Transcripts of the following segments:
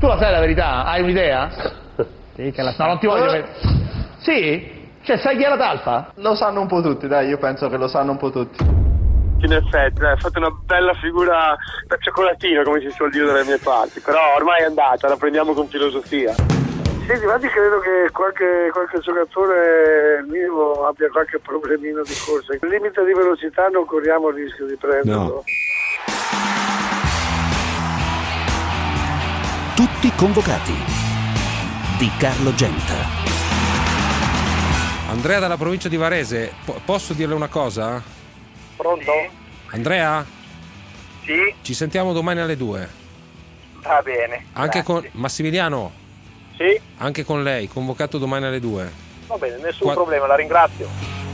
Tu la sai la verità? Hai un'idea? Sì, che la No, non ti voglio vedere. Sì? Cioè, sai chi è la talpa? Lo sanno un po' tutti, dai, io penso che lo sanno un po' tutti. In effetti, dai, fate una bella figura da cioccolatino, come si suol dire dalle mie parti, però ormai è andata, la prendiamo con filosofia. Senti, ma credo che qualche giocatore minimo abbia qualche problemino di corsa. Il limite di velocità non corriamo il rischio di prenderlo. No. Tutti convocati di Carlo Genta. Andrea dalla provincia di Varese, posso dirle una cosa? Pronto? Andrea? Sì? Ci sentiamo domani alle 2. Va bene. Anche grazie. con Massimiliano? Sì? Anche con lei, convocato domani alle 2. Va bene, nessun problema, la ringrazio.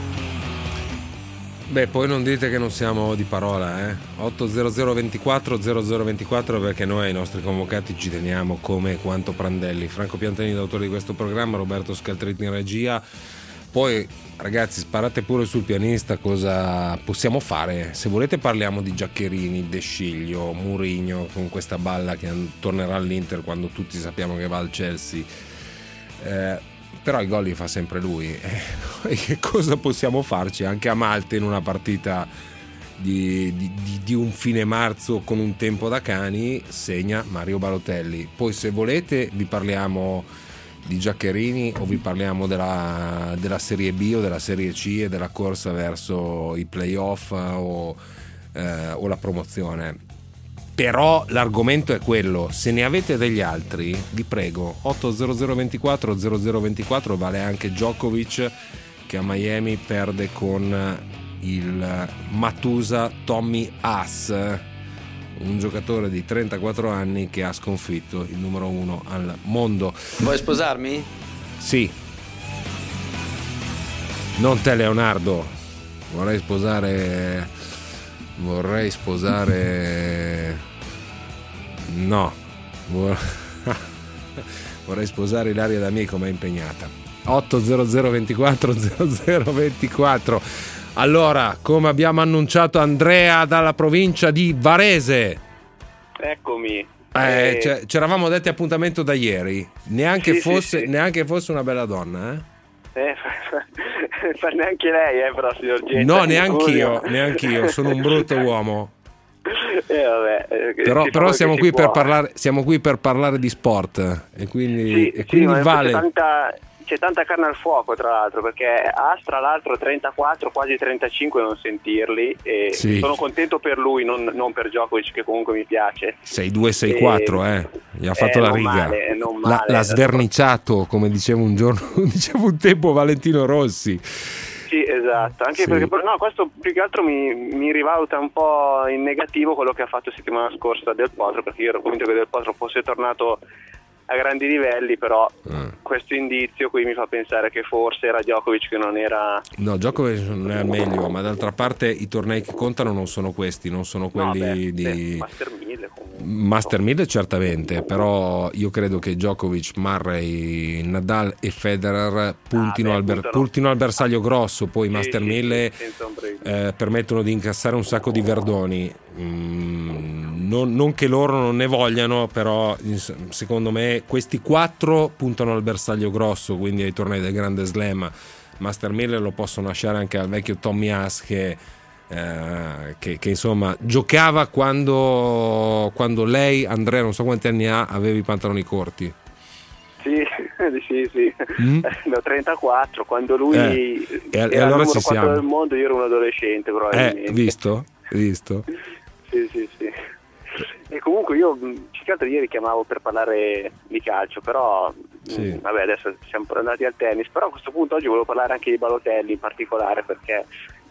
Beh, poi non dite che non siamo di parola, 80024 0024, perché noi ai nostri convocati ci teniamo come quanto Prandelli. Franco Piantelli, autore di questo programma, Roberto Scaltretti in regia. Poi ragazzi, sparate pure sul pianista, cosa possiamo fare? Se volete parliamo di Giaccherini, De Sciglio, Mourinho con questa balla che tornerà all'Inter quando tutti sappiamo che va al Chelsea. Però i gol li fa sempre lui. E che cosa possiamo farci? Anche a Malta in una partita di un fine marzo con un tempo da cani segna Mario Balotelli. Poi se volete vi parliamo di Giaccherini o vi parliamo della Serie B o della Serie C e della corsa verso i playoff o la promozione. Però l'argomento è quello. Se ne avete degli altri, vi prego, 80024 0024, vale anche Djokovic che a Miami perde con il Matusa Tommy Haas, un giocatore di 34 anni che ha sconfitto il numero 1 al mondo. Vuoi sposarmi? Sì. Non te, Leonardo. Vorrei sposare no. Vorrei sposare Ilaria D'Amico, ma è impegnata. 80024 0024. Allora, come abbiamo annunciato, Andrea dalla provincia di Varese. Eccomi. Ci eravamo detti appuntamento da ieri. Neanche Sì, fosse una bella donna, neanche lei, però, signor Genta. No, neanch'io, sono un brutto uomo. Però siamo qui per parlare di sport e quindi vale. C'è tanta carne al fuoco, tra l'altro, perché Astra l'altro 34, quasi 35 non sentirli, e sono contento per lui, non per Djokovic, che comunque mi piace. 6-2-6-4, gli ha fatto la riga, non male, l'ha sverniciato, come diceva un tempo Valentino Rossi. Sì, esatto, anche perché questo più che altro mi rivaluta un po' in negativo quello che ha fatto settimana scorsa Del Potro, perché io ero convinto che Del Potro fosse tornato a grandi livelli, però questo indizio qui mi fa pensare che forse era Djokovic che non era. No, Djokovic non è al meglio, ma d'altra parte i tornei che contano non sono questi, non sono quelli di Master 1000 comunque. Master 1000 certamente, però io credo che Djokovic, Murray, Nadal e Federer puntino al bersaglio grosso, poi Master 1000 permettono di incassare un sacco di verdoni. Non che loro non ne vogliano, però secondo me questi 4 puntano al bersaglio grosso, quindi ai tornei del Grande Slam. Master 1000 lo possono lasciare anche al vecchio Tommy Haas che insomma giocava quando lei, Andrea, non so quanti anni ha, aveva i pantaloni corti. Sì. Ne ho 34, quando lui era allora il numero ci 4 siamo del mondo, io ero un adolescente probabilmente. Visto? Sì. E comunque io più che altro ieri chiamavo per parlare di calcio, però vabbè, adesso siamo andati al tennis, però a questo punto oggi volevo parlare anche di Balotelli in particolare, perché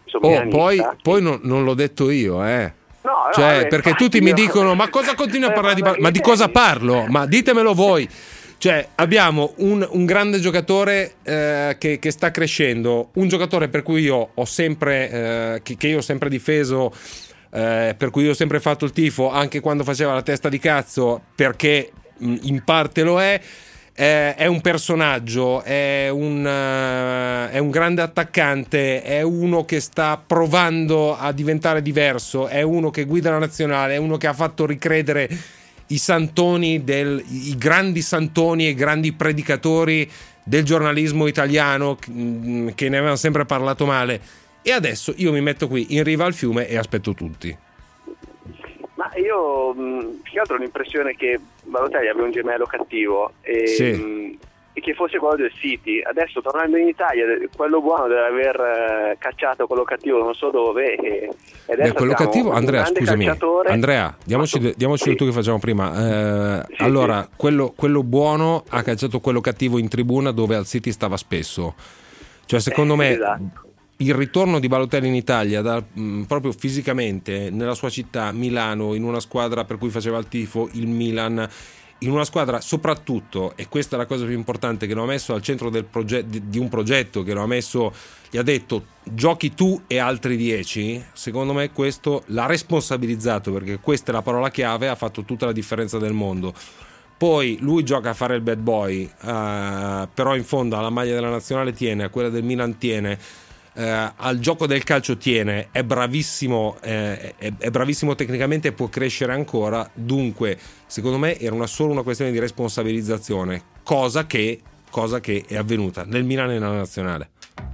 poi non l'ho detto io, No, cioè, perché tutti mi dicono ma cosa continui a parlare di Balotelli? Ma di cosa parlo? Ma ditemelo voi. Cioè, abbiamo un grande giocatore che sta crescendo, un giocatore per cui io ho sempre che io ho sempre difeso, per cui io ho sempre fatto il tifo anche quando faceva la testa di cazzo, perché in parte lo è un personaggio, è un grande attaccante, è uno che sta provando a diventare diverso, è uno che guida la nazionale, è uno che ha fatto ricredere i santoni i grandi santoni e grandi predicatori del giornalismo italiano che ne avevano sempre parlato male, e adesso io mi metto qui in riva al fiume e aspetto tutti. Ma io più che altro ho l'impressione che Balotelli abbia un gemello cattivo e che fosse quello del City. Adesso tornando in Italia, quello buono deve aver cacciato quello cattivo non so dove, e adesso quello cattivo, Andrea, scusami, calciatore. Andrea, diamoci il tu che facciamo prima. Allora, quello buono ha cacciato quello cattivo in tribuna dove al City stava spesso. Cioè, secondo me, esatto. Il ritorno di Balotelli in Italia, proprio fisicamente, nella sua città, Milano, in una squadra per cui faceva il tifo, il Milan, in una squadra soprattutto, e questa è la cosa più importante, che lo ha messo al centro di un progetto, che lo ha messo, gli ha detto giochi tu e altri 10, secondo me questo l'ha responsabilizzato, perché questa è la parola chiave, ha fatto tutta la differenza del mondo. Poi lui gioca a fare il bad boy, però in fondo alla maglia della nazionale tiene, a quella del Milan tiene, al gioco del calcio tiene, è bravissimo tecnicamente e può crescere ancora. Dunque secondo me era solo una questione di responsabilizzazione, cosa che è avvenuta nel Milan e nella nazionale.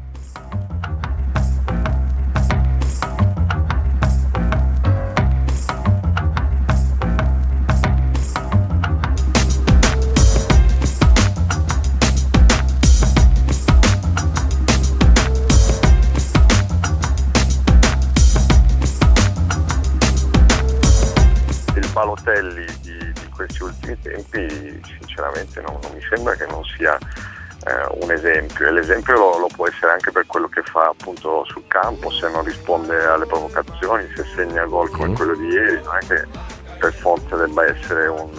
Balotelli di questi ultimi tempi sinceramente non mi sembra che non sia un esempio, e l'esempio lo può essere anche per quello che fa appunto sul campo, se non risponde alle provocazioni, se segna gol come quello di ieri. Non è che per forza debba essere un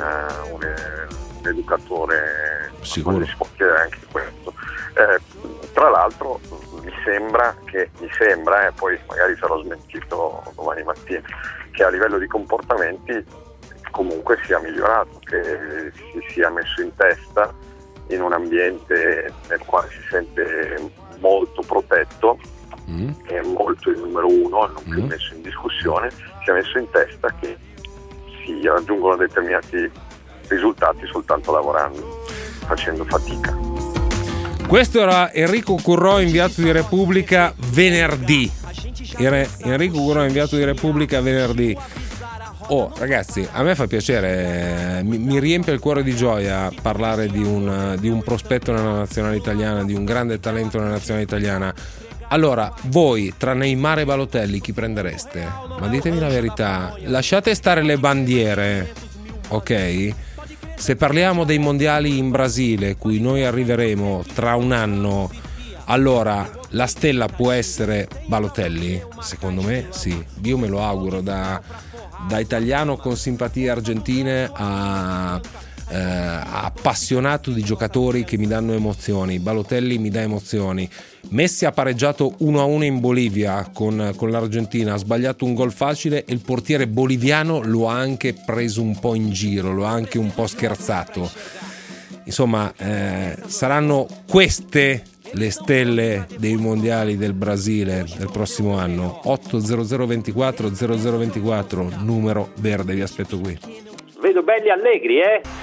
educatore, sicuro. Si può chiedere anche questo. Tra l'altro mi sembra, poi magari sarò smentito domani mattina, che a livello di comportamenti comunque sia migliorato, che si sia messo in testa in un ambiente nel quale si sente molto protetto, è molto il numero uno, non più messo in discussione, si è messo in testa che si raggiungono determinati risultati soltanto lavorando, facendo fatica. Questo era Enrico Currò, inviato di Repubblica venerdì. Enrico Currò, inviato di Repubblica venerdì. Oh ragazzi, a me fa piacere, mi riempie il cuore di gioia parlare di un prospetto nella nazionale italiana, di un grande talento nella nazionale italiana. Allora, voi tra Neymar e Balotelli chi prendereste? Ma ditemi la verità, lasciate stare le bandiere, ok? Se parliamo dei mondiali in Brasile, cui noi arriveremo tra un anno, allora la stella può essere Balotelli? Secondo me sì, io me lo auguro, da italiano con simpatie argentine a appassionato di giocatori che mi danno emozioni. Balotelli mi dà emozioni. Messi ha pareggiato 1-1 in Bolivia con l'Argentina, ha sbagliato un gol facile e il portiere boliviano lo ha anche preso un po' in giro, lo ha anche un po' scherzato. Insomma, saranno queste le stelle dei mondiali del Brasile del prossimo anno. 80024 0024, numero verde, vi aspetto qui. Vedo belli allegri,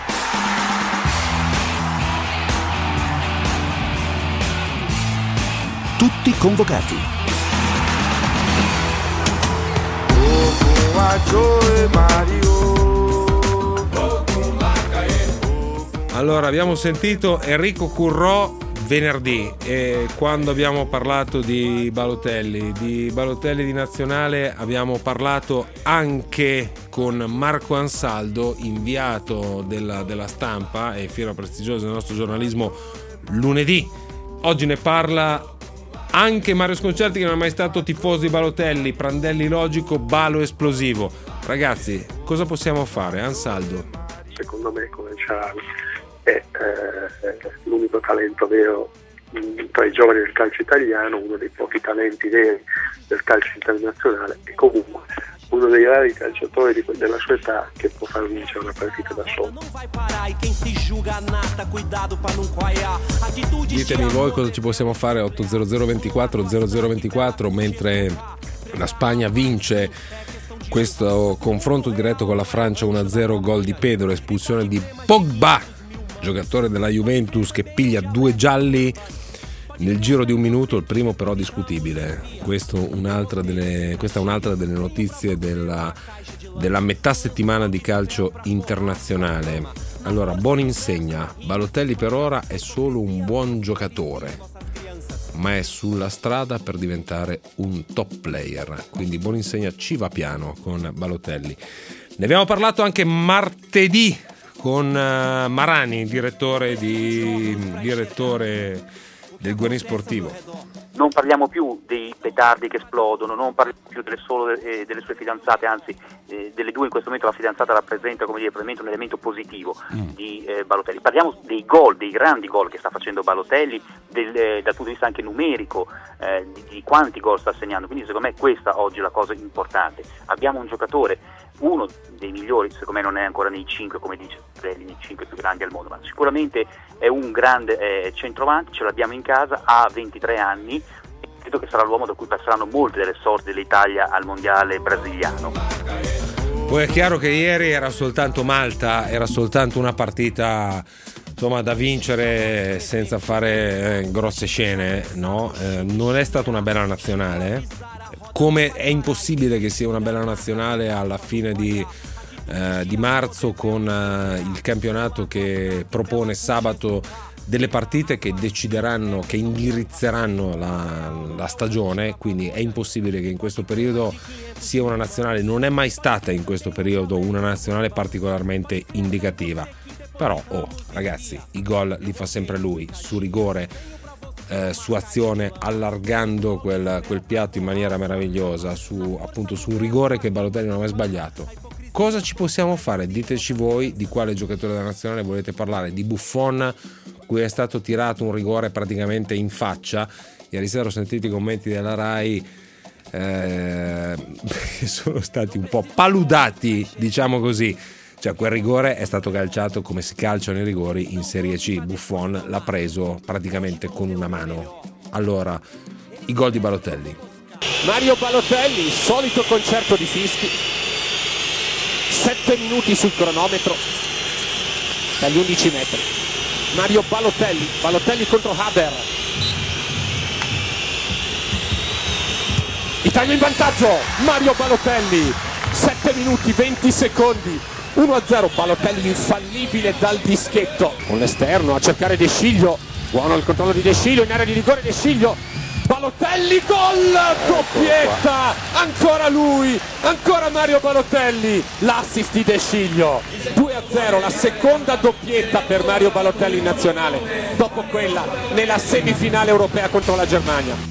Tutti convocati. Allora, abbiamo sentito Enrico Currò venerdì, e quando abbiamo parlato di Balotelli di nazionale, abbiamo parlato anche con Marco Ansaldo, inviato della Stampa e fiera prestigiosa del nostro giornalismo, lunedì. Oggi ne parla anche Mario Sconcerti, che non è mai stato tifoso di Balotelli. Prandelli logico, Balo esplosivo. Ragazzi, cosa possiamo fare? Ansaldo? Secondo me Conciaro è l'unico talento vero tra i giovani del calcio italiano, uno dei pochi talenti veri del calcio internazionale, e comunque uno dei rari calciatori della sua età che può far vincere una partita da solo. Ditemi voi cosa ci possiamo fare. 80024 0024, mentre la Spagna vince questo confronto diretto con la Francia 1-0, gol di Pedro, espulsione di Pogba, giocatore della Juventus che piglia 2 gialli nel giro di un minuto, il primo però discutibile. Questa è un'altra delle notizie della metà settimana di calcio internazionale. Allora, Boninsegna, Balotelli per ora è solo un buon giocatore, ma è sulla strada per diventare un top player, quindi Boninsegna ci va piano con Balotelli. Ne abbiamo parlato anche martedì con Marani, direttore del Guerin Sportivo. Non parliamo più dei petardi che esplodono, non parliamo più delle sue fidanzate, anzi delle due in questo momento la fidanzata rappresenta, come dire, probabilmente un elemento positivo di Balotelli. Parliamo dei gol, dei grandi gol che sta facendo Balotelli, dal punto di vista anche numerico, di quanti gol sta segnando, quindi secondo me questa oggi è la cosa importante. Abbiamo un giocatore, uno dei migliori, secondo me non è ancora nei 5, come dice Trelli, nei 5 più grandi al mondo, ma sicuramente è un grande centravanti, ce l'abbiamo in casa, ha 23 anni e credo che sarà l'uomo da cui passeranno molte delle sorti dell'Italia al mondiale brasiliano. Poi è chiaro che ieri era soltanto Malta, era soltanto una partita insomma da vincere senza fare grosse scene, no? Non è stata una bella nazionale, come è impossibile che sia una bella nazionale alla fine di marzo, con il campionato che propone sabato delle partite che decideranno, che indirizzeranno la stagione, quindi è impossibile che in questo periodo sia una nazionale, non è mai stata in questo periodo una nazionale particolarmente indicativa. Però ragazzi, i gol li fa sempre lui, su rigore, su azione, allargando quel piatto in maniera meravigliosa, su un rigore che Balotelli non ha mai sbagliato. Cosa ci possiamo fare? Diteci voi di quale giocatore della nazionale volete parlare. Di Buffon, cui è stato tirato un rigore praticamente in faccia. Ieri sera ho sentito i commenti della Rai che sono stati un po' paludati, diciamo così. Cioè, quel rigore è stato calciato come si calciano i rigori in Serie C. Buffon l'ha preso praticamente con una mano. Allora, i gol di Balotelli. Mario Balotelli, solito concerto di fischi. 7 minuti sul cronometro dagli 11 metri. Mario Balotelli contro Haber. Italia in vantaggio, Mario Balotelli, 7 minuti 20 secondi, 1-0, Balotelli infallibile dal dischetto, con l'esterno a cercare De Sciglio, buono il controllo di De Sciglio, in area di rigore De Sciglio, Balotelli, gol, doppietta, ancora lui, ancora Mario Balotelli, l'assist di De Sciglio, 2-0, la seconda doppietta per Mario Balotelli in nazionale, dopo quella nella semifinale europea contro la Germania.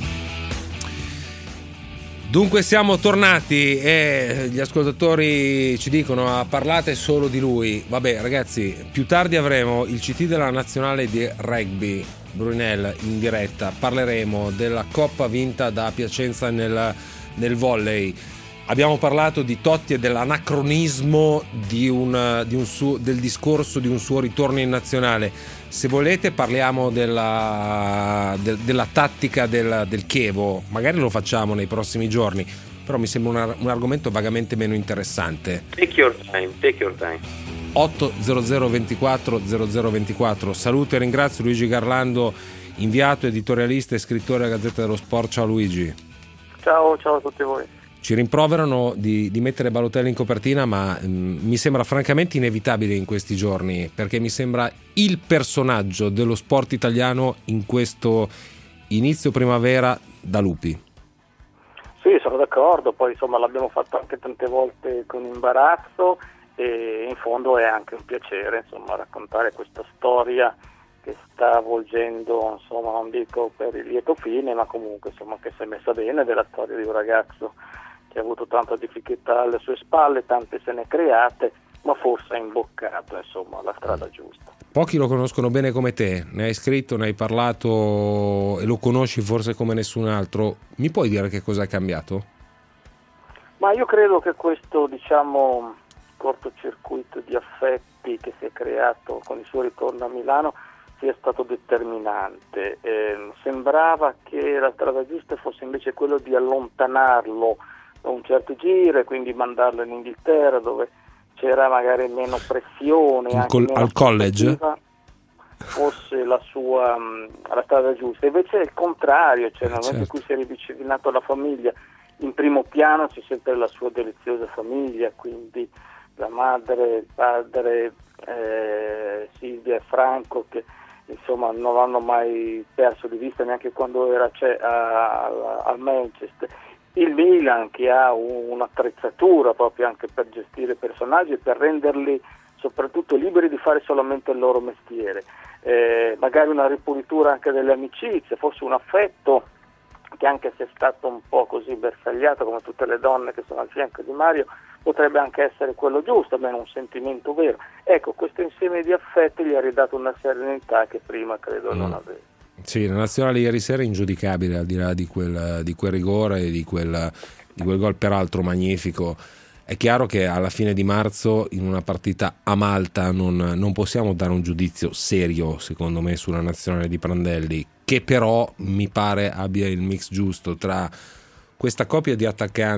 Dunque siamo tornati e gli ascoltatori ci dicono parlate solo di lui. Vabbè ragazzi, più tardi avremo il CT della nazionale di rugby, Brunel in diretta, parleremo della coppa vinta da Piacenza nel volley. Abbiamo parlato di Totti e dell'anacronismo del discorso di un suo ritorno in nazionale. Se volete parliamo della tattica del Chievo, magari lo facciamo nei prossimi giorni, però mi sembra un argomento vagamente meno interessante. Take your time. 800 24 0024. Saluto e ringrazio Luigi Garlando, inviato, editorialista e scrittore della Gazzetta dello Sport. Ciao Luigi. Ciao a tutti voi. Ci rimproverano di mettere Balotelli in copertina, ma mi sembra francamente inevitabile in questi giorni, perché mi sembra il personaggio dello sport italiano in questo inizio primavera da lupi. Sì, sono d'accordo, poi insomma l'abbiamo fatto anche tante volte con imbarazzo e in fondo è anche un piacere insomma raccontare questa storia che sta avvolgendo, insomma, non dico per il lieto fine, ma comunque insomma che si è messa bene, della storia di un ragazzo che ha avuto tanta difficoltà alle sue spalle, tante se ne create, ma forse ha imboccato insomma la strada giusta. Pochi lo conoscono bene come te, ne hai scritto, ne hai parlato e lo conosci forse come nessun altro. Mi puoi dire che cosa è cambiato? Ma io credo che questo, diciamo, cortocircuito di affetti che si è creato con il suo ritorno a Milano sia stato determinante. Sembrava che la strada giusta fosse invece quello di allontanarlo un certo giro e quindi mandarlo in Inghilterra dove c'era magari meno pressione, anche meno al college fosse la strada giusta. Invece è il contrario, cioè nel momento in cui si è riavvicinato alla famiglia, in primo piano c'è sempre la sua deliziosa famiglia, quindi la madre, il padre, Silvia e Franco, che insomma non l'hanno mai perso di vista neanche quando era al Manchester. Il Milan, che ha un'attrezzatura proprio anche per gestire personaggi e per renderli soprattutto liberi di fare solamente il loro mestiere, magari una ripulitura anche delle amicizie, forse un affetto che, anche se è stato un po' così bersagliato come tutte le donne che sono al fianco di Mario, potrebbe anche essere quello giusto, almeno un sentimento vero. Ecco, questo insieme di affetti gli ha ridato una serenità che prima credo non aveva. Sì, la nazionale ieri sera è ingiudicabile, al di là di quel rigore e di quel gol peraltro magnifico. È chiaro che alla fine di marzo in una partita a Malta non possiamo dare un giudizio serio, secondo me, sulla nazionale di Prandelli, che però mi pare abbia il mix giusto tra questa coppia di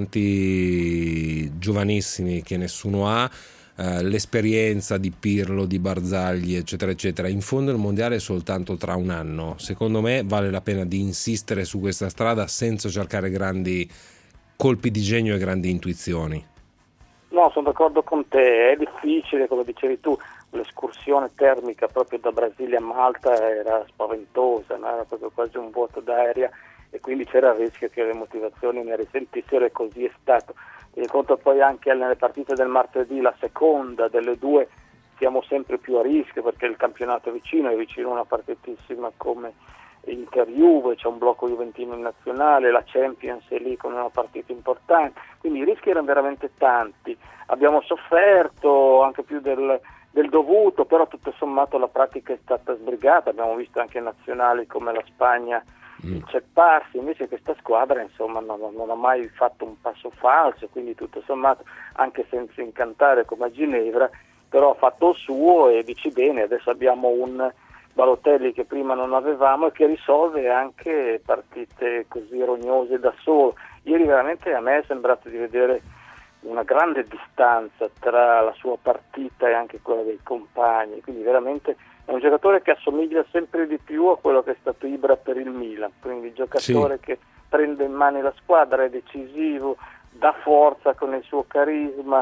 attaccanti giovanissimi che nessuno ha, l'esperienza di Pirlo, di Barzagli, eccetera eccetera. In fondo il mondiale è soltanto tra un anno. Secondo me vale la pena di insistere su questa strada senza cercare grandi colpi di genio e grandi intuizioni. No, sono d'accordo con te, è difficile, come dicevi tu, l'escursione termica proprio da Brasile a Malta era spaventosa, no? Era proprio quasi un vuoto d'aria e quindi c'era il rischio che le motivazioni ne risentissero, e così è stato. In conto poi anche nelle partite del martedì, la seconda delle due, siamo sempre più a rischio perché il campionato è vicino una partitissima come Inter-Juve, c'è un blocco juventino in nazionale, la Champions è lì con una partita importante, quindi i rischi erano veramente tanti. Abbiamo sofferto anche più del dovuto, però tutto sommato la pratica è stata sbrigata, abbiamo visto anche nazionali come la Spagna incepparsi, invece questa squadra insomma non ha mai fatto un passo falso, quindi tutto sommato, anche senza incantare come a Ginevra, però ha fatto il suo e dici bene, adesso abbiamo un Balotelli che prima non avevamo e che risolve anche partite così rognose da solo. Ieri veramente a me è sembrato di vedere una grande distanza tra la sua partita e anche quella dei compagni, quindi veramente è un giocatore che assomiglia sempre di più a quello che è stato Ibra per il Milan, quindi giocatore che prende in mano la squadra, è decisivo, dà forza con il suo carisma,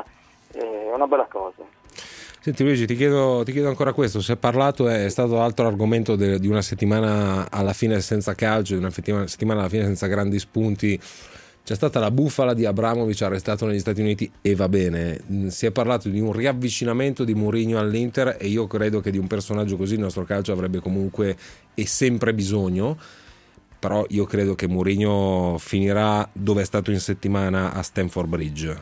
è una bella cosa. Senti Luigi, ti chiedo ancora questo, si è parlato, è stato altro argomento di una settimana alla fine senza calcio, di una settimana alla fine senza grandi spunti. C'è stata la bufala di Abramovic arrestato negli Stati Uniti e va bene, si è parlato di un riavvicinamento di Mourinho all'Inter e io credo che di un personaggio così il nostro calcio avrebbe comunque e sempre bisogno, però io credo che Mourinho finirà dove è stato in settimana, a Stamford Bridge.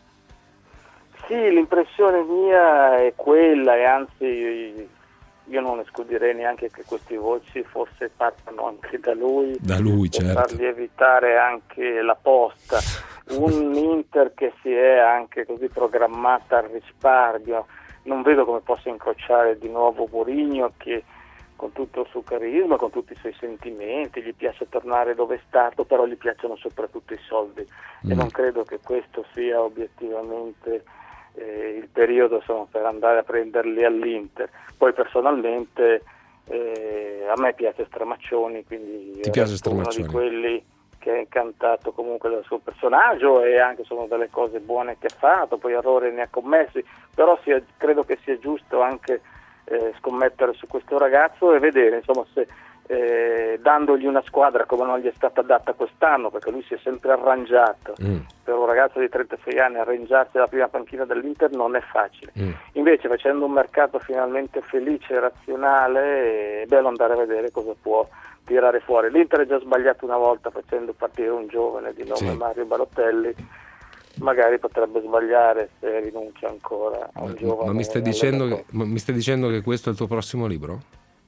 Sì, l'impressione mia è quella, e anzi io non escluderei neanche che queste voci forse partano anche da lui certo, per fargli evitare anche la posta. Un Inter che si è anche così programmata al risparmio, non vedo come possa incrociare di nuovo Mourinho, che con tutto il suo carisma, con tutti i suoi sentimenti, gli piace tornare dove è stato, però gli piacciono soprattutto i soldi e non credo che questo sia obiettivamente il periodo insomma, per andare a prenderli all'Inter. Poi personalmente a me piace Stramaccioni, quindi ti piace Stramaccioni? Uno di quelli che è incantato comunque dal suo personaggio e anche sono delle cose buone che ha fatto, poi errori ne ha commessi, però credo che sia giusto anche scommettere su questo ragazzo e vedere insomma se dandogli una squadra come non gli è stata data quest'anno, perché lui si è sempre arrangiato. Per un ragazzo di 36 anni arrangiarsi alla prima panchina dell'Inter non è facile. Invece facendo un mercato finalmente felice e razionale è bello andare a vedere cosa può tirare fuori. L'Inter è già sbagliato una volta facendo partire un giovane di nome Mario Balotelli, magari potrebbe sbagliare se rinuncia ancora a un giovane. Ma mi stai dicendo che questo è il tuo prossimo libro?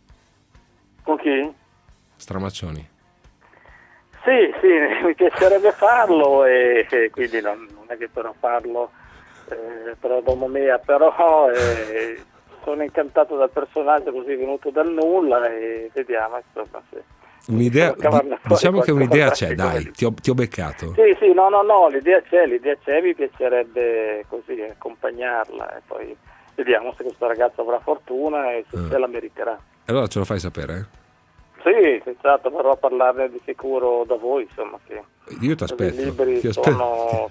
Con chi? Stramaccioni. Sì, mi piacerebbe farlo e quindi non è che però farlo per Domo Mea, però sono incantato dal personaggio così venuto dal nulla e vediamo insomma un'idea, diciamo che un'idea c'è, dai, ti ho beccato. Sì, no, l'idea c'è, mi piacerebbe così accompagnarla e poi vediamo se questa ragazza avrà fortuna e se la meriterà. Allora ce lo fai sapere? Sì, senz'altro, verrò a parlarne di sicuro da voi, insomma, che io ti aspetto. I libri sono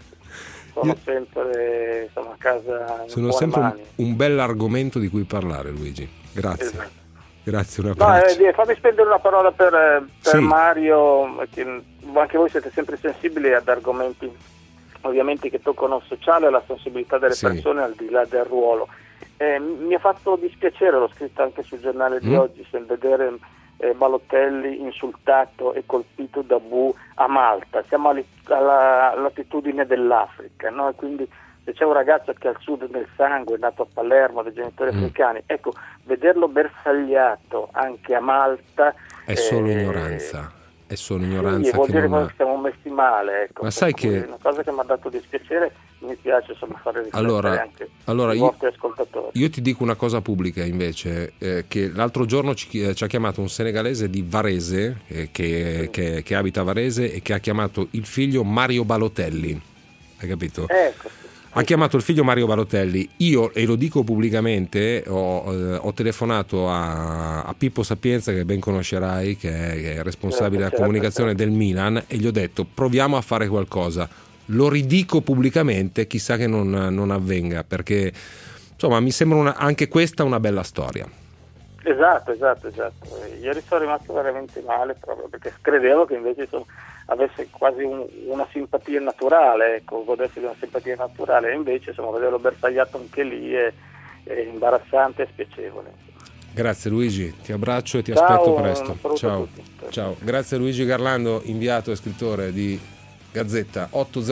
sempre a casa. Sono sempre un bell'argomento di cui parlare, Luigi. Grazie. Esatto. Grazie, un abbraccio. Fammi spendere una parola per Mario, che anche voi siete sempre sensibili ad argomenti ovviamente che toccano il sociale e la sensibilità delle persone al di là del ruolo. Mi ha fatto dispiacere, l'ho scritto anche sul giornale di oggi, se vedere Balotelli insultato e colpito da bu a Malta. Siamo alla latitudine dell'Africa, no? E quindi se c'è un ragazzo che al sud del sangue, è nato a Palermo, dai genitori africani, ecco, vederlo bersagliato anche a Malta è solo ignoranza. È solo ignoranza. Sì, vuol che dire non che siamo messi male, ecco. Ma sai che una cosa che mi ha dato dispiacere, mi piace fare riflettere anche i vostri ascoltatori. Io ti dico una cosa pubblica invece, che l'altro giorno ci ha chiamato un senegalese di Varese, che abita a Varese e che ha chiamato il figlio Mario Balotelli, hai capito? Ecco. Ha chiamato il figlio Mario Balotelli. Io, e lo dico pubblicamente, ho telefonato a Pippo Sapienza, che ben conoscerai, che è responsabile della comunicazione del Milan, e gli ho detto proviamo a fare qualcosa. Lo ridico pubblicamente, chissà che non avvenga, perché insomma mi sembra anche questa una bella storia. Esatto. Ieri sono rimasto veramente male proprio perché credevo che invece avesse quasi una simpatia naturale, ecco, godesse di una simpatia naturale, e invece vederlo bersagliato anche lì è imbarazzante e spiacevole. Grazie Luigi, ti abbraccio e ti aspetto presto. Ciao. Grazie Luigi Garlando, inviato e scrittore di Gazzetta.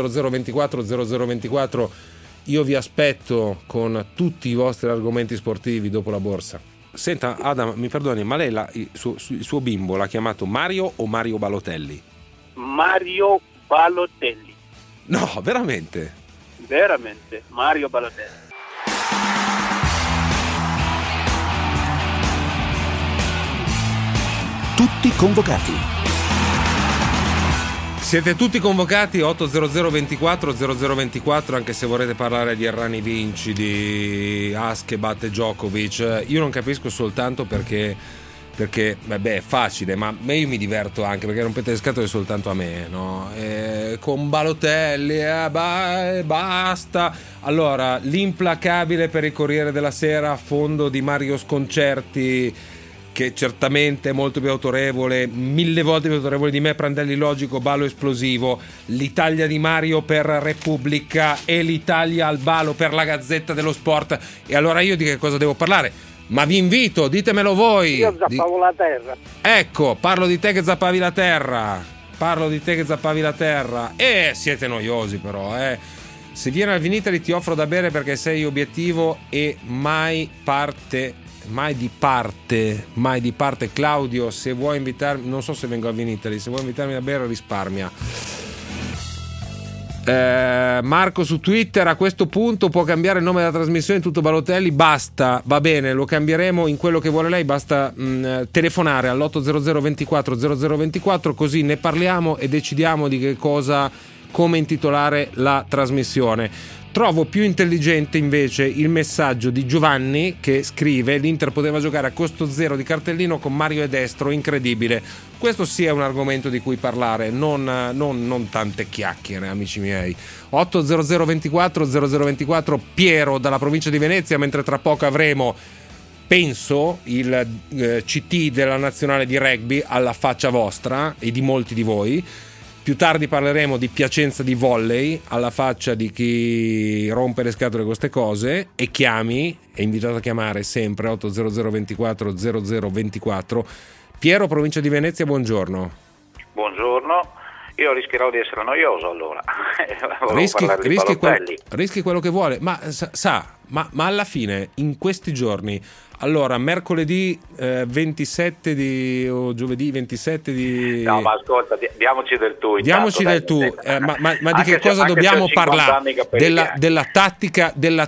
80024 io vi aspetto con tutti i vostri argomenti sportivi dopo la borsa. Senta Adam, mi perdoni, ma lei il suo bimbo l'ha chiamato Mario o Mario Balotelli? Mario Balotelli. No, veramente? Veramente, Mario Balotelli. Tutti convocati. Siete tutti convocati 80024 anche se vorrete parlare di Errani Vinci, di As che batte Djokovic. Io non capisco soltanto perché vabbè, è facile, ma io mi diverto anche perché rompete le scatole soltanto a me, no? Con Balotelli basta. Allora, l'implacabile per il Corriere della Sera a fondo di Mario Sconcerti, che certamente è molto più autorevole, 1000 volte più autorevole di me, Prandelli logico, ballo esplosivo, l'Italia di Mario per Repubblica e l'Italia al ballo per la Gazzetta dello Sport. E allora io di che cosa devo parlare? Ma vi invito, ditemelo voi. Io zappavo la terra. Ecco, parlo di te che zappavi la terra. Siete noiosi però, Se vieni al Vinitali ti offro da bere perché sei obiettivo e mai di parte. Claudio, se vuoi invitarmi, non so se vengo a Vinitali, se vuoi invitarmi a bere risparmia. Marco su Twitter, a questo punto può cambiare il nome della trasmissione, tutto Balotelli, basta, va bene, lo cambieremo in quello che vuole lei, basta telefonare all'800 24 così ne parliamo e decidiamo di che cosa, come intitolare la trasmissione. Trovo più intelligente invece il messaggio di Giovanni che scrive: l'Inter poteva giocare a costo zero di cartellino con Mario e Destro, incredibile. Questo sì è un argomento di cui parlare, non tante chiacchiere, amici miei. 800 24 Piero dalla provincia di Venezia, mentre tra poco avremo, penso, il CT della nazionale di rugby alla faccia vostra e di molti di voi. Più tardi parleremo di Piacenza di volley alla faccia di chi rompe le scatole con queste cose. E chiami, è invitato a chiamare sempre 800 24. Piero, provincia di Venezia, buongiorno. Buongiorno, io rischierò di essere noioso allora. Rischi quello che vuole, ma ma alla fine in questi giorni, allora mercoledì 27 o giovedì 27 di... No, ma ascolta, diamoci del tu. Diamoci del tu, ma di che cosa dobbiamo parlare? Della tattica no,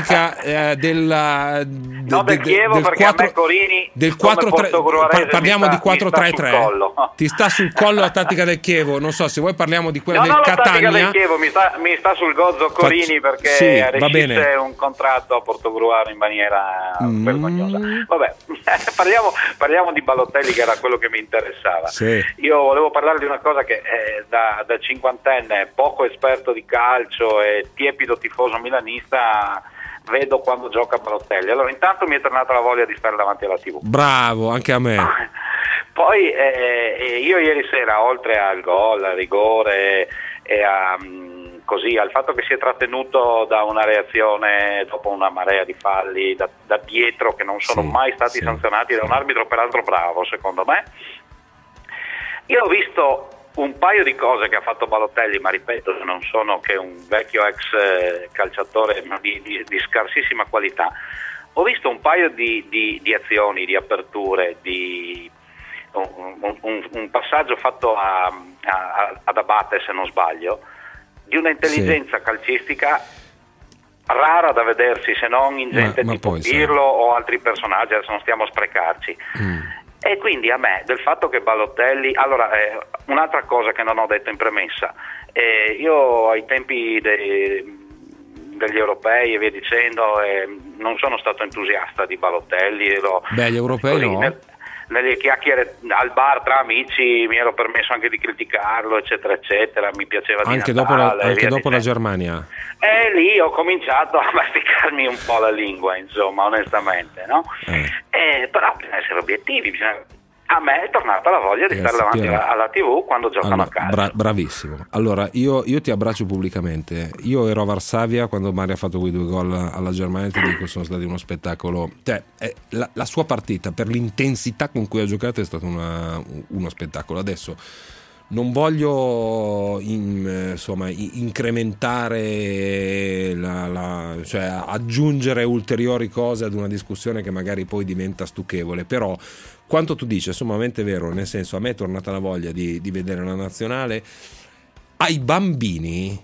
del Chievo, perché 4, a me Corini del 4-3, parliamo di 4-3-3. Ti sta sul collo la tattica del Chievo. Non so se vuoi parliamo di quella del Catania. La tattica del Chievo mi sta sul gozzo Corini, perché rescisse un contratto a Portogruaro in maniera vergognosa. Vabbè, parliamo di Balotelli, che era quello che mi interessava. Sì. Io volevo parlare di una cosa che da cinquantenne, poco esperto di calcio e tiepido tifoso milanista, vedo quando gioca Balotelli. Allora, intanto mi è tornata la voglia di stare davanti alla TV. Bravo, anche a me. Poi io ieri sera, oltre al gol, al rigore e al fatto che si è trattenuto da una reazione dopo una marea di falli da dietro, che non sono mai stati sanzionati da un arbitro peraltro bravo secondo me, io ho visto un paio di cose che ha fatto Balotelli, ma ripeto, non sono che un vecchio ex calciatore di scarsissima qualità. Ho visto un paio di azioni, di aperture, un passaggio fatto ad Abate, se non sbaglio, di una intelligenza calcistica rara da vedersi, se non in gente tipo Pirlo o altri personaggi. Adesso non stiamo a sprecarci. E quindi a me del fatto che Balotelli, allora un'altra cosa che non ho detto in premessa, io ai tempi degli europei e via dicendo non sono stato entusiasta di Balotelli. Gli europei così, no? Nelle chiacchiere al bar tra amici mi ero permesso anche di criticarlo, eccetera eccetera, mi piaceva di anche Natale, dopo la Germania. E lì ho cominciato a masticarmi un po' la lingua, insomma, onestamente, no? Però bisogna essere obiettivi, a me è tornata la voglia di stare davanti alla TV quando giocano a calcio. Bravissimo. Allora, io ti abbraccio pubblicamente. Io ero a Varsavia quando Mario ha fatto quei 2 gol alla Germania, ti dico, sono stati uno spettacolo. Cioè, la sua partita, per l'intensità con cui ha giocato, è stato uno spettacolo. Adesso non voglio incrementare cioè aggiungere ulteriori cose ad una discussione che magari poi diventa stucchevole, però quanto tu dici è sommamente vero, nel senso, a me è tornata la voglia di vedere una nazionale. Ai bambini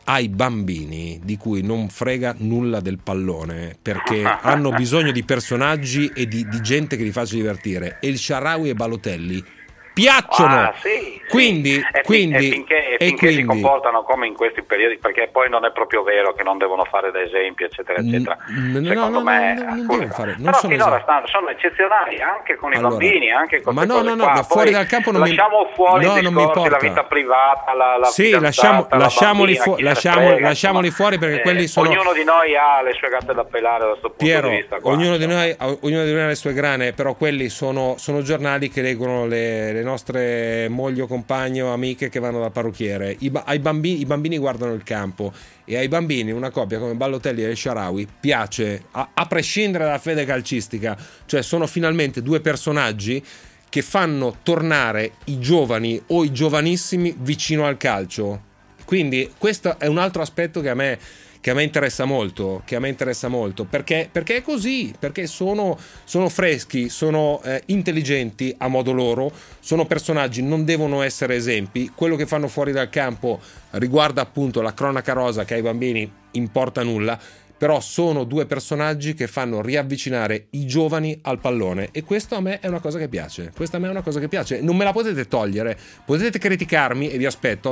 di cui non frega nulla del pallone, perché hanno bisogno di personaggi e di gente che li faccia divertire, e il Shaarawy e Balotelli piacciono, quindi finché si comportano come in questi periodi, perché poi non è proprio vero che non devono fare da esempio, eccetera eccetera. Secondo me però finora sono eccezionali anche con i bambini, anche con fuori dal campo lasciamo fuori il discorso, la vita privata, la fidanzata, lasciamoli fuori, perché quelli sono, ognuno di noi ha le sue gatte da pelare da questo punto di vista qua. Ognuno di noi ha le sue grane, però quelli sono giornali che leggono le nostre mogli o compagne o amiche che vanno dal parrucchiere. I bambini guardano il campo, e ai bambini una coppia come Balotelli e Shaarawy piace, a prescindere dalla fede calcistica. Cioè, sono finalmente 2 personaggi che fanno tornare i giovani o i giovanissimi vicino al calcio. Quindi questo è un altro aspetto che a me interessa molto, perché è così, perché sono freschi, sono intelligenti a modo loro, sono personaggi, non devono essere esempi. Quello che fanno fuori dal campo riguarda appunto la cronaca rosa, che ai bambini importa nulla, però sono 2 personaggi che fanno riavvicinare i giovani al pallone, e questo a me è una cosa che piace. Non me la potete togliere, potete criticarmi e vi aspetto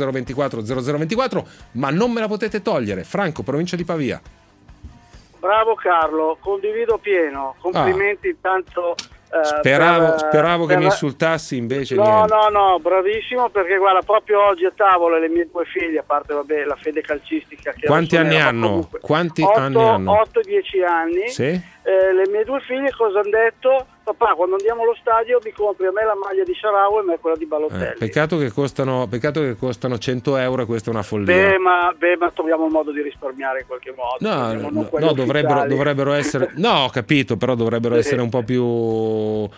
80024 ma non me la potete togliere. Franco, provincia di Pavia. Bravo Carlo, condivido pieno, complimenti intanto. Speravo che mi insultassi, invece no, bravissimo, perché guarda, proprio oggi a tavola le mie 2 figlie, a parte la fede calcistica che quanti anni hanno? 8 e 10 anni. Sì. Le mie 2 figlie cosa hanno detto? Papà, quando andiamo allo stadio mi compri a me la maglia di Shaarawy e a me quella di Balotelli. Peccato che costano 100 euro, e questa è una follia. Ma troviamo un modo di risparmiare in qualche modo. No, dovrebbero essere, no, ho capito, però dovrebbero essere un po' più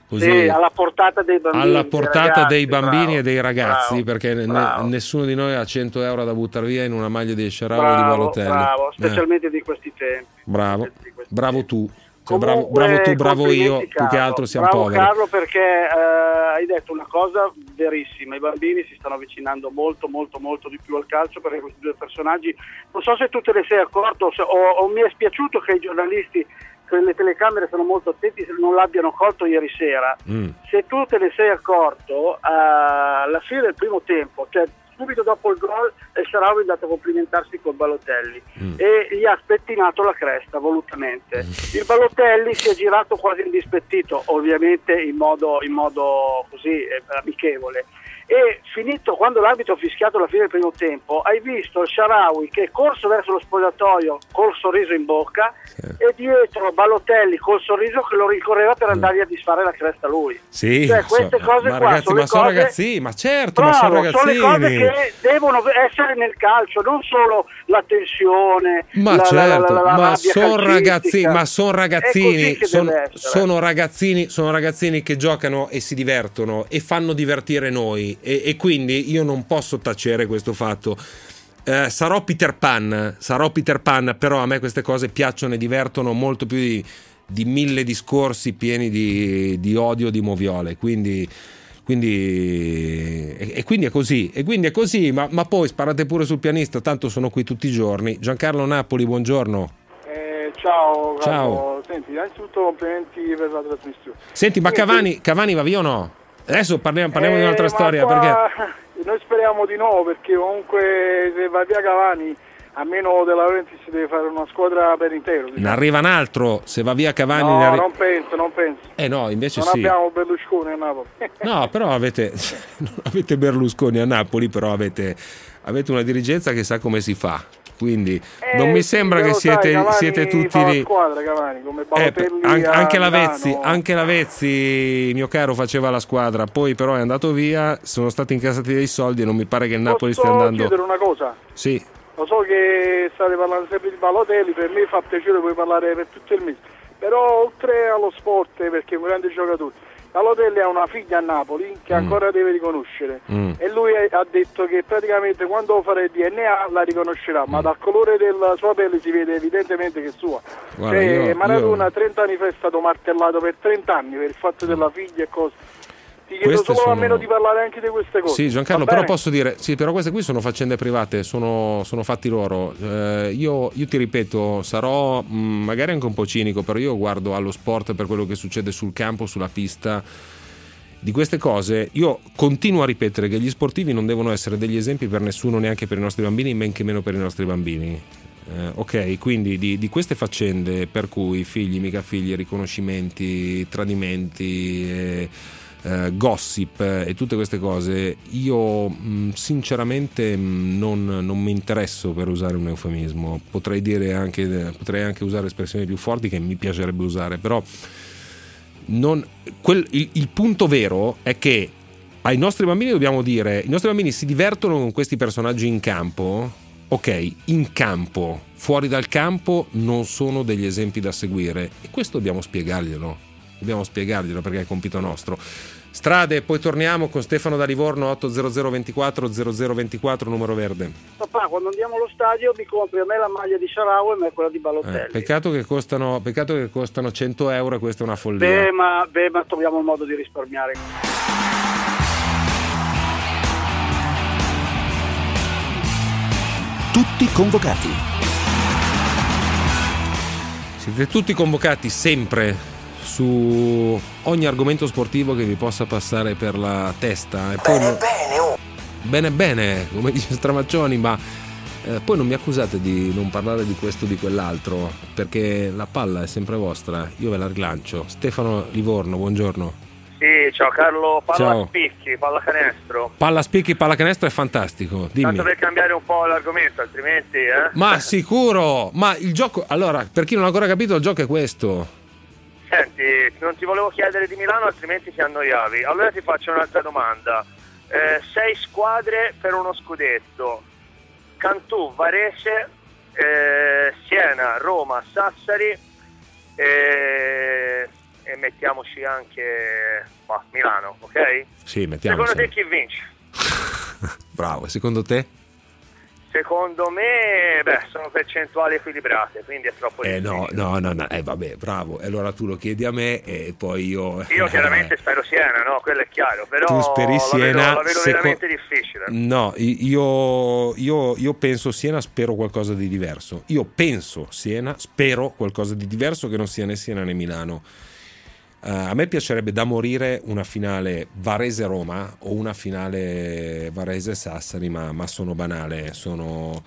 così, sì, alla portata dei bambini, alla portata ragazzi, dei bambini e dei ragazzi, bravo, perché nessuno di noi ha 100 euro da buttare via in una maglia di Shaarawy di Balotelli. Bravo, specialmente di questi tempi. Bravo tu. Cioè, Comunque, bravo tu, bravo io, Carlo, più che altro siamo bravo poveri. Carlo, perché hai detto una cosa verissima, i bambini si stanno avvicinando molto di più al calcio, perché questi due personaggi, non so se tu te ne sei accorto o mi è spiaciuto che i giornalisti, che le telecamere sono molto attenti, se non l'abbiano colto ieri sera. Se tu te ne sei accorto, alla fine del primo tempo, cioè subito dopo il gol, Shaarawy è andato a complimentarsi col Balotelli e gli ha spettinato la cresta volutamente. Il Balotelli si è girato quasi indispettito, ovviamente in modo così amichevole. E finito, quando l'arbitro ha fischiato la fine del primo tempo, hai visto il Shaarawy che è corso verso lo spogliatoio col sorriso in bocca e dietro Balotelli col sorriso che lo rincorreva per andargli a disfare la cresta lui. Sì, cioè, queste cose ma qua ragazzi, sono sono cose... ragazzini, ma certo, Bravo, ma sono ragazzini. Sono le cose che devono essere nel calcio, non solo la tensione, Ma certo, la ma rabbia sono ragazzini, calcistica. ma sono ragazzini, È così che deve essere. sono ragazzini che giocano e si divertono e fanno divertire noi e quindi io non posso tacere questo fatto. Sarò Peter Pan, però a me queste cose piacciono e divertono molto più di 1000 discorsi pieni di odio, di moviole, quindi è così, ma poi sparate pure sul pianista, tanto sono qui tutti i giorni. Giancarlo Napoli, buongiorno. Ciao. Ciao. Senti, innanzitutto complimenti per la trasmissione. Senti, ma Cavani va via o no? Adesso parliamo di un'altra storia, qua, perché noi speriamo di no, perché comunque se va via Cavani, a meno della Laurentiis, si deve fare una squadra per intero. Diciamo. ne arriva un altro, se va via Cavani... No, non penso. No, invece non sì. abbiamo Berlusconi a Napoli. No, però non avete Berlusconi a Napoli, però avete una dirigenza che sa come si fa. Quindi non mi sembra che siete tutti lì. Squadra, Cavani, come Balotelli anche Lavezzi, mio caro, faceva la squadra, poi però è andato via, sono stati incassati dei soldi e non mi pare che il Napoli stia andando. Posso chiedere una cosa? Sì. Lo so che state parlando sempre di Balotelli, per me fa piacere, puoi parlare per tutto il mese, però oltre allo sport, perché è un grande giocatore, Balotelli ha una figlia a Napoli che ancora deve riconoscere e lui ha detto che praticamente quando farà il DNA la riconoscerà, ma dal colore della sua pelle si vede evidentemente che è sua. Guarda, Maradona 30 anni fa è stato martellato per 30 anni per il fatto della figlia e cose. Ti chiedo solo almeno di parlare anche di queste cose. Sì, Giancarlo, però posso dire, sì, però queste qui sono faccende private, sono fatti loro. Io ti ripeto, sarò magari anche un po' cinico, però io guardo allo sport per quello che succede sul campo, sulla pista. Di queste cose io continuo a ripetere che gli sportivi non devono essere degli esempi per nessuno, neanche per i nostri bambini, men che meno per i nostri bambini. Ok, quindi di queste faccende per cui figli, mica figli, riconoscimenti, tradimenti, gossip e tutte queste cose, io sinceramente non mi interesso, per usare un eufemismo. Potrei anche usare espressioni più forti che mi piacerebbe usare, però il punto vero è che ai nostri bambini dobbiamo dire: i nostri bambini si divertono con questi personaggi in campo, ok, in campo, fuori dal campo non sono degli esempi da seguire, e questo dobbiamo spiegarglielo perché è compito nostro. Strade, poi torniamo con Stefano da Livorno, 80024 0024, numero verde. Papà, quando andiamo allo stadio mi compri a me la maglia di Shaarawy e a me quella di Balotelli. Peccato che costano 100 euro e questa è una follia. Beh, ma troviamo il modo di risparmiare. Tutti convocati. Siete tutti convocati sempre su ogni argomento sportivo che vi possa passare per la testa. E poi bene, come dice Stramaccioni, ma poi non mi accusate di non parlare di questo o di quell'altro, perché la palla è sempre vostra, io ve la rilancio. Stefano Livorno, buongiorno. Sì, ciao Carlo, Ciao. Spicchi, pallacanestro. Palla spicchi, pallacanestro è fantastico, dimmi. Tanto per cambiare un po' l'argomento, altrimenti Ma sicuro, ma il gioco, allora, per chi non ha ancora capito, il gioco è questo. Senti, non ti volevo chiedere di Milano, altrimenti ti annoiavi. Allora ti faccio un'altra domanda. 6 squadre per uno scudetto: Cantù, Varese, Siena, Roma, Sassari e mettiamoci anche Milano, ok? Sì, mettiamo. Secondo te chi vince? Bravo, secondo te? Secondo me, sono percentuali equilibrate, quindi è troppo difficile. No, vabbè, bravo. Allora tu lo chiedi a me e poi io... Io chiaramente spero Siena, no? Quello è chiaro, però tu speri Siena, la vedo veramente difficile. No, io penso Siena, spero qualcosa di diverso. Io penso Siena, spero qualcosa di diverso che non sia né Siena né Milano. A me piacerebbe da morire una finale Varese-Roma o una finale Varese-Sassari, ma sono banale, sono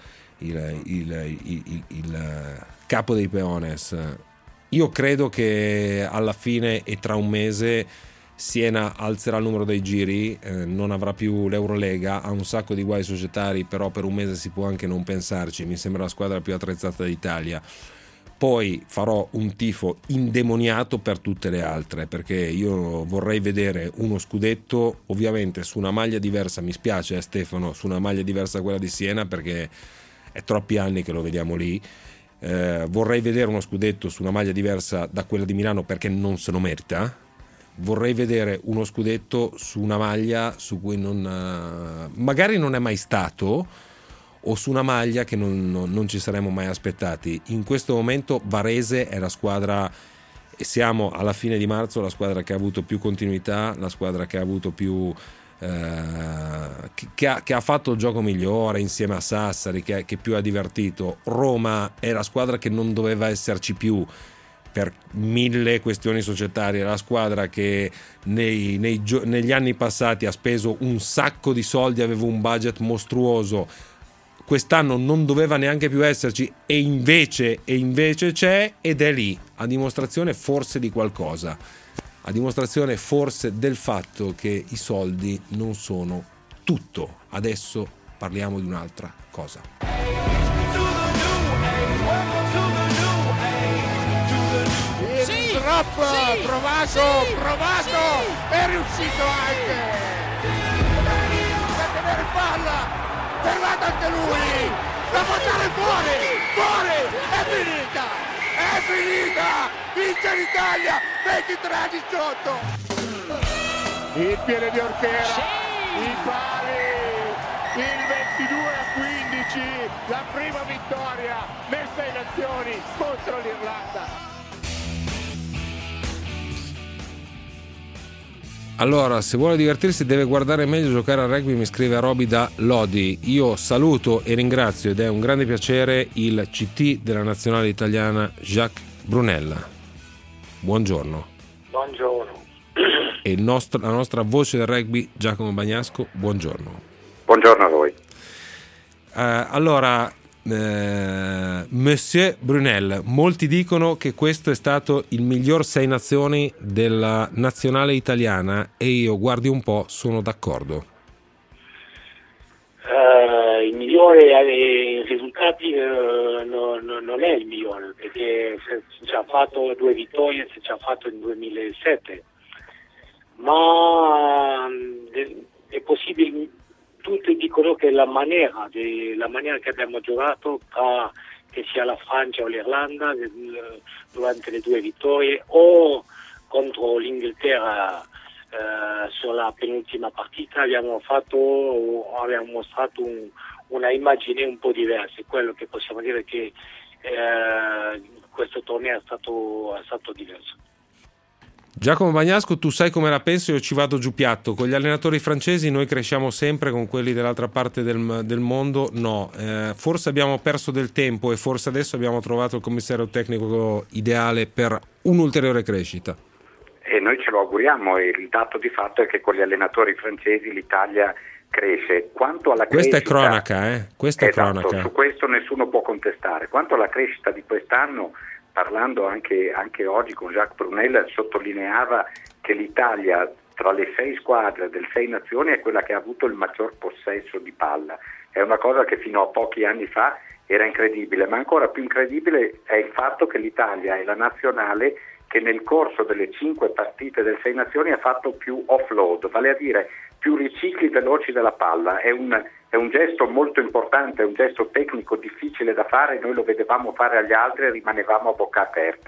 il capo dei peones. Io credo che alla fine e tra un mese Siena alzerà il numero dei giri, non avrà più l'Eurolega, ha un sacco di guai societari, però per un mese si può anche non pensarci, mi sembra la squadra più attrezzata d'Italia. Poi farò un tifo indemoniato per tutte le altre, perché io vorrei vedere uno scudetto ovviamente su una maglia diversa. Mi spiace Stefano, su una maglia diversa da quella di Siena, perché è troppi anni che lo vediamo lì. Vorrei vedere uno scudetto su una maglia diversa da quella di Milano, perché non se lo merita. Vorrei vedere uno scudetto su una maglia su cui magari non è mai stato, o su una maglia che non ci saremmo mai aspettati. In questo momento Varese è la squadra, e siamo alla fine di marzo, la squadra che ha avuto più continuità, la squadra che ha avuto più che ha fatto il gioco migliore insieme a Sassari, che più ha divertito. Roma è la squadra che non doveva esserci più per 1000 questioni societarie, la squadra che negli anni passati ha speso un sacco di soldi, aveva un budget mostruoso, quest'anno non doveva neanche più esserci e invece c'è, ed è lì, a dimostrazione forse di qualcosa, a dimostrazione forse del fatto che i soldi non sono tutto. Adesso parliamo di un'altra cosa. Sì, provato, è riuscito anche a tenere palla. Fermato anche lui, la può tirare fuori, è finita, vince l'Italia, 23-18. Il piede di Ortera, il pari, il 22-15, la prima vittoria messa in azioni contro l'Irlanda. Allora, se vuole divertirsi deve guardare meglio giocare al rugby, mi scrive Roby da Lodi. Io saluto e ringrazio, ed è un grande piacere, il CT della nazionale italiana Jacques Brunella. Buongiorno. Buongiorno. E la nostra voce del rugby, Giacomo Bagnasco, buongiorno. Buongiorno a voi. Allora, Monsieur Brunel, molti dicono che questo è stato il miglior 6 nazioni della nazionale italiana, e io, guardi un po', sono d'accordo. Il migliore in risultati non è il migliore, perché si ci ha fatto 2 vittorie, si ci ha fatto in 2007, ma è possibile. Tutti dicono che la maniera che abbiamo giocato, che sia la Francia o l'Irlanda, durante le 2 vittorie, o contro l'Inghilterra sulla penultima partita, abbiamo mostrato una immagine un po' diversa. Quello che possiamo dire che questo torneo è stato diverso. Giacomo Bagnasco, tu sai come la penso, io ci vado giù piatto. Con gli allenatori francesi noi cresciamo sempre, con quelli dell'altra parte del mondo no. Forse abbiamo perso del tempo, e forse adesso abbiamo trovato il commissario tecnico ideale per un'ulteriore crescita. E noi ce lo auguriamo, e il dato di fatto è che con gli allenatori francesi l'Italia cresce. Quanto alla Questa crescita, è cronaca, Questa esatto, è cronaca. Su questo nessuno può contestare. Quanto alla crescita di quest'anno, parlando anche oggi con Jacques Brunel, sottolineava che l'Italia tra le 6 squadre del 6 nazioni è quella che ha avuto il maggior possesso di palla. È una cosa che fino a pochi anni fa era incredibile, ma ancora più incredibile è il fatto che l'Italia è la nazionale che nel corso delle 5 partite del 6 nazioni ha fatto più offload, vale a dire più ricicli veloci della palla. È un gesto molto importante, è un gesto tecnico difficile da fare, noi lo vedevamo fare agli altri e rimanevamo a bocca aperta.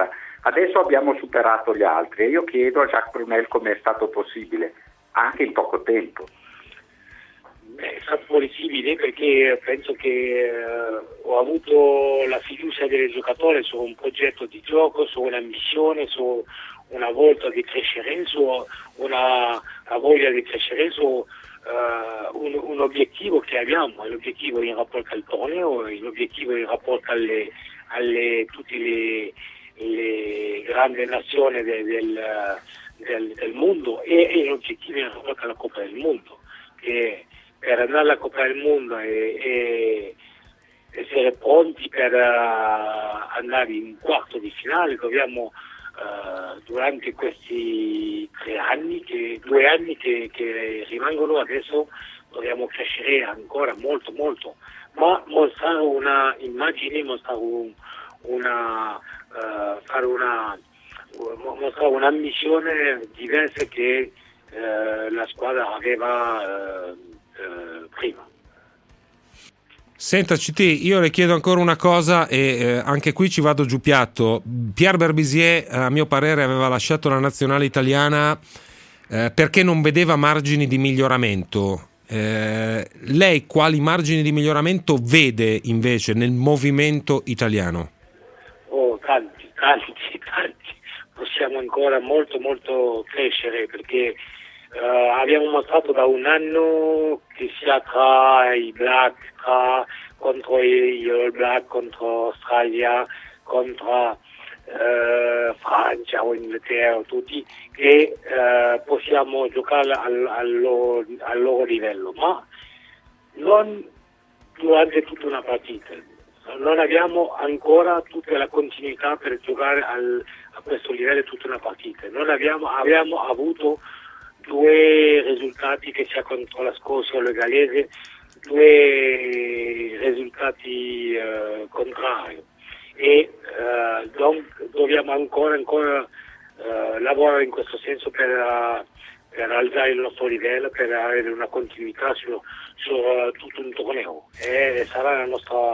Adesso abbiamo superato gli altri e io chiedo a Jacques Brunel come è stato possibile, anche in poco tempo. È stato possibile perché penso che ho avuto la fiducia del giocatore su un progetto di gioco, su un'ambizione, su una voglia di crescere, su una voglia di crescere, su un obiettivo che abbiamo, l'obiettivo in rapporto al torneo, l'obiettivo in rapporto alle tutte le grandi nazioni del mondo e l'obiettivo in rapporto alla Coppa del Mondo, che per andare alla Coppa del Mondo e essere pronti per andare in quarto di finale dobbiamo durante questi 2 anni che rimangono adesso dobbiamo crescere ancora molto, ma mostrare una immagine, mostrare un'ambizione diversa che la squadra aveva prima. Senta CT, io le chiedo ancora una cosa e anche qui ci vado giù piatto. Pierre Berbizier, a mio parere, aveva lasciato la nazionale italiana perché non vedeva margini di miglioramento. Lei quali margini di miglioramento vede invece nel movimento italiano? Tanti. Possiamo ancora molto crescere perché abbiamo mostrato da un anno che sia tra i Black, contro gli All Black, contro Australia, contro Francia o Inghilterra, tutti, che possiamo giocare al loro livello, ma non durante tutta una partita. Non abbiamo ancora tutta la continuità per giocare a questo livello tutta una partita. Abbiamo avuto 2 risultati che sia contro la Scozia o il Galese, 2 risultati contrari e dobbiamo ancora lavorare in questo senso per alzare il nostro livello, per avere una continuità su tutto un torneo e sarà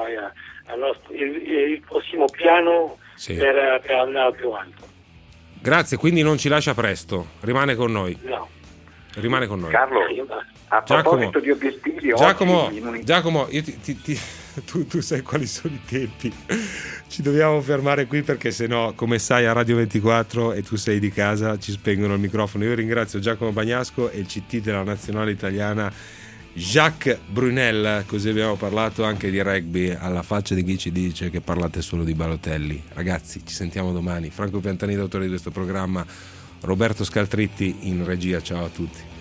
il prossimo piano per andare più alto. Grazie, quindi non ci lascia presto, rimane con noi. No. Rimane con noi. Carlo, a proposito di obiettivi, Giacomo, io tu sai quali sono i tempi. Ci dobbiamo fermare qui perché sennò, come sai, a Radio 24 e tu sei di casa, ci spengono il microfono. Io ringrazio Giacomo Bagnasco e il CT della nazionale italiana Jacques Brunel, così abbiamo parlato anche di rugby, alla faccia di chi ci dice che parlate solo di Balotelli. Ragazzi, ci sentiamo domani. Franco Piantanida, autore di questo programma, Roberto Scaltritti in regia, ciao a tutti.